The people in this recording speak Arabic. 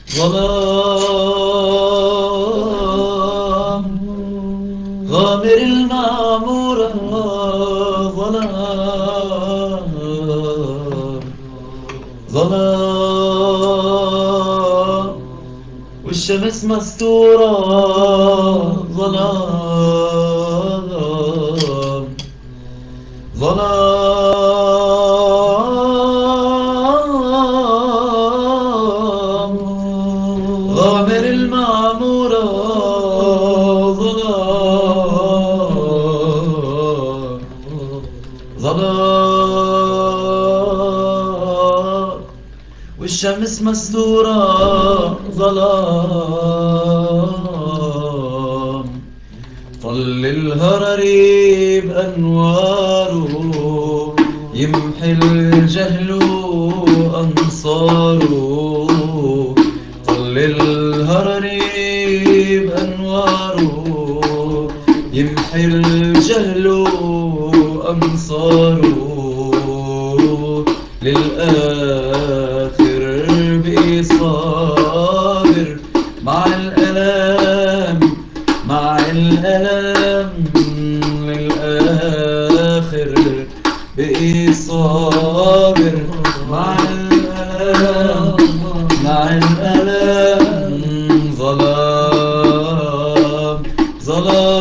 ظلام غامر المعمورة، ظلام ظلام والشمس مستورة، ظلام ظلام غامر المعمورة، ظلام ظلام والشمس مستورة، ظلام طل الهرري بأنواره يمحي الجهل أنصاره. طل الهرري بأنواره يمحي الجهل أنصاره. للآخر بقي صابر مع الألم، مع الألم للآخر بقي صابر مع الألم، مع الألم ظلام ظلام